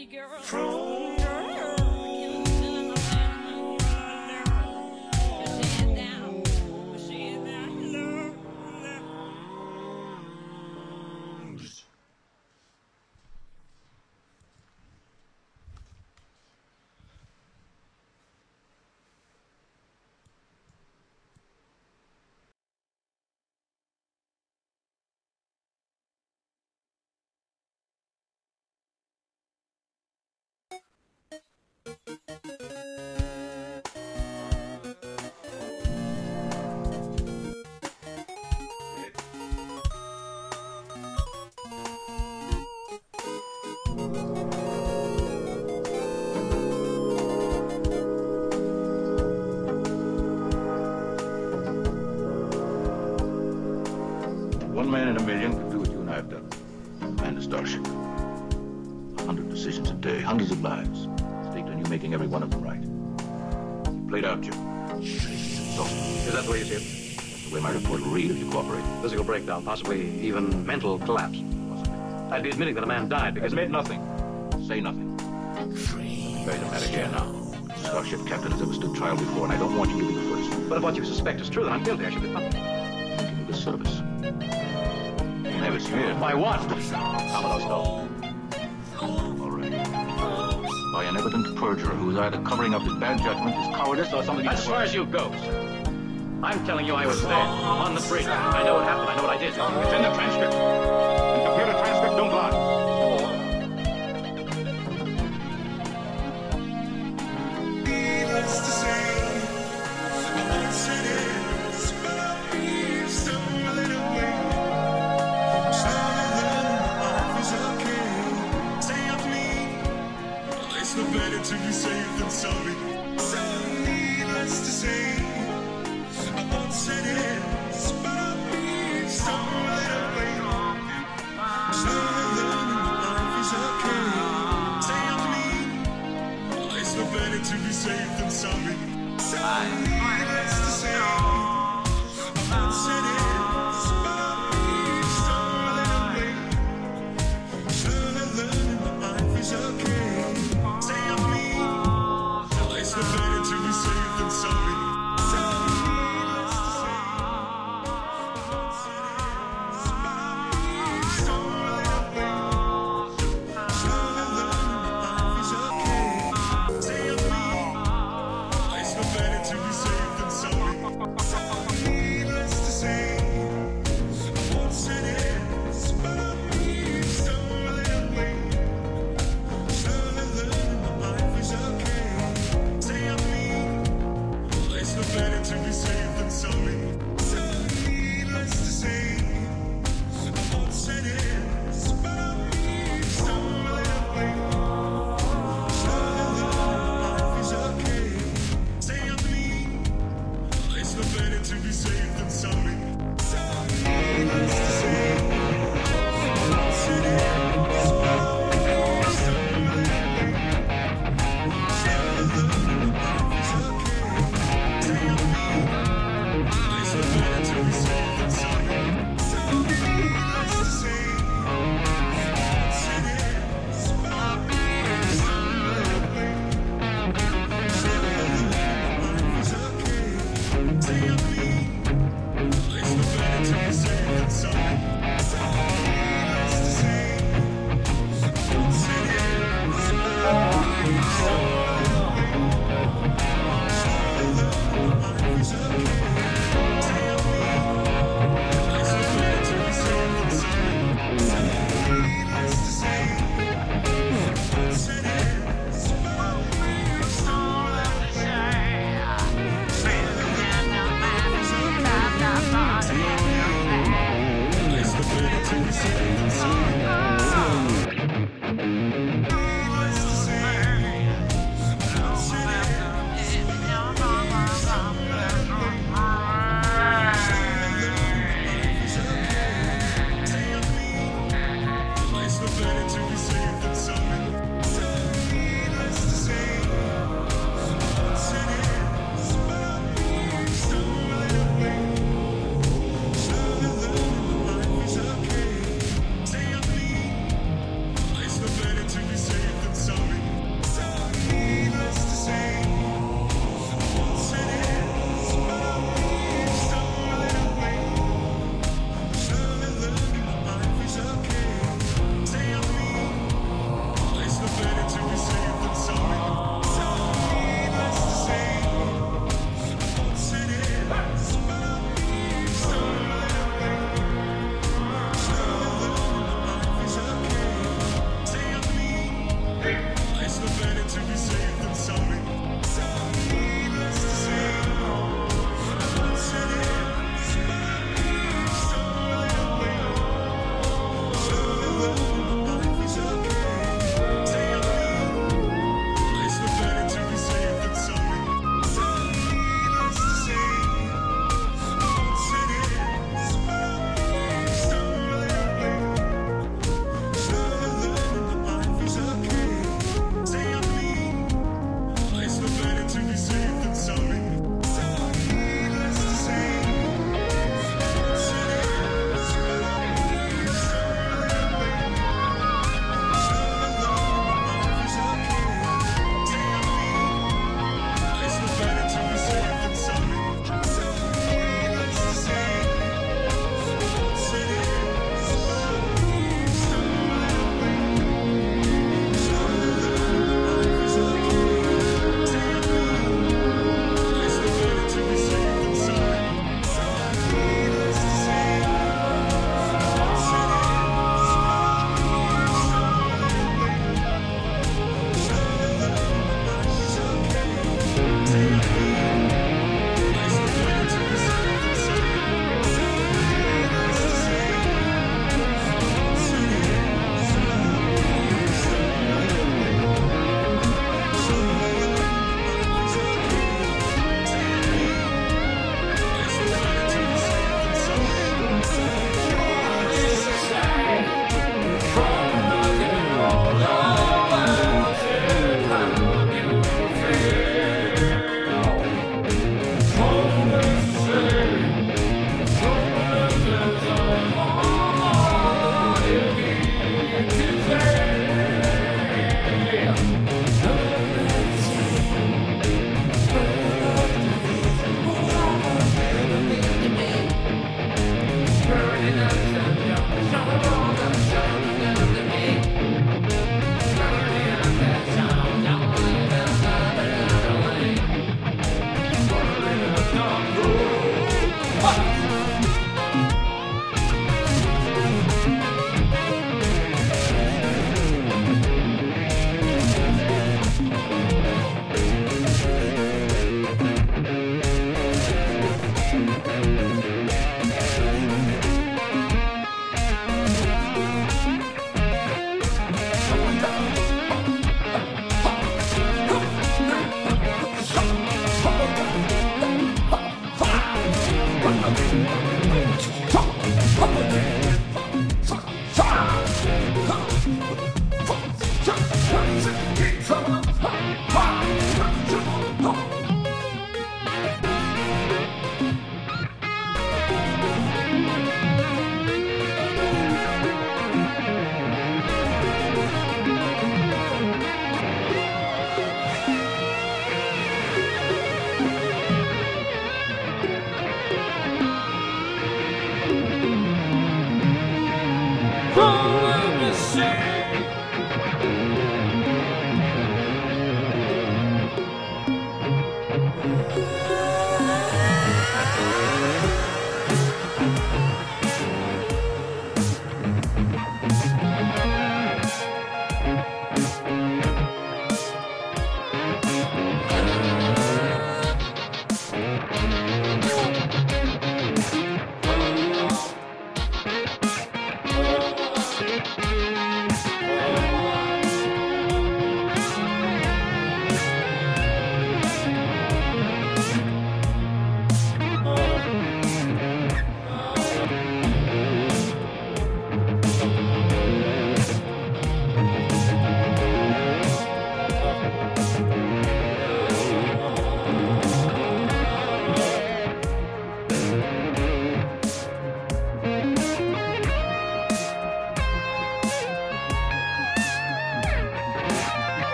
One man in a million could do what you and I have done. Man a starship. 100 decisions a day, hundreds of lives. Staked on you making every one of them right. You played out, Jim. It's exhausting. Is that the way you see it? That's the way my report will read if you cooperate. Physical breakdown, possibly even mental collapse. Possibly. I'd be admitting that a man died because... Admit nothing. Say nothing. Very dramatic here now. Starship captain has ever stood trial before, and I don't want you to be the first. But if what you suspect is true, then I'm guilty. I should be punished. Thinking of the service. You have it smeared. By what? Commodore Stowe. All right. By an evident perjurer who is either covering up his bad judgment, his cowardice, or something... As far as you go, sir. I'm telling you I was there, on the bridge. I know what happened. I know what I did. It's in the transcript. And computer transcripts don't lie. To be safe than sorry. So needless to say, I won't say this, but I'll be some little way. So life is okay. Say of me, well, it's no better to be safe than sorry. So needless to say, I won't say this, but I'll be some little way. So life is okay. It's no better to be safe than sorry. Say of me, it's no better to be safe than sorry.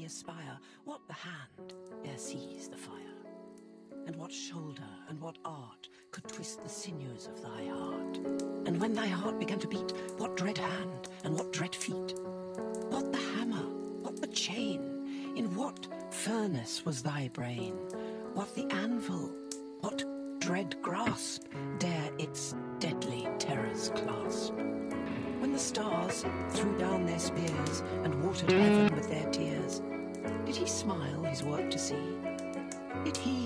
aspire, what the hand ere sees the fire? And what shoulder and what art could twist the sinews of thy heart? And when thy heart began to beat, what dread hand and what dread feet? What the hammer, what the chain? In what furnace was thy brain? What the anvil, what dread grasp dare its deadly terrors clasp? When the stars threw down their spears and watered heaven with their tears, did he smile his work to see? Did he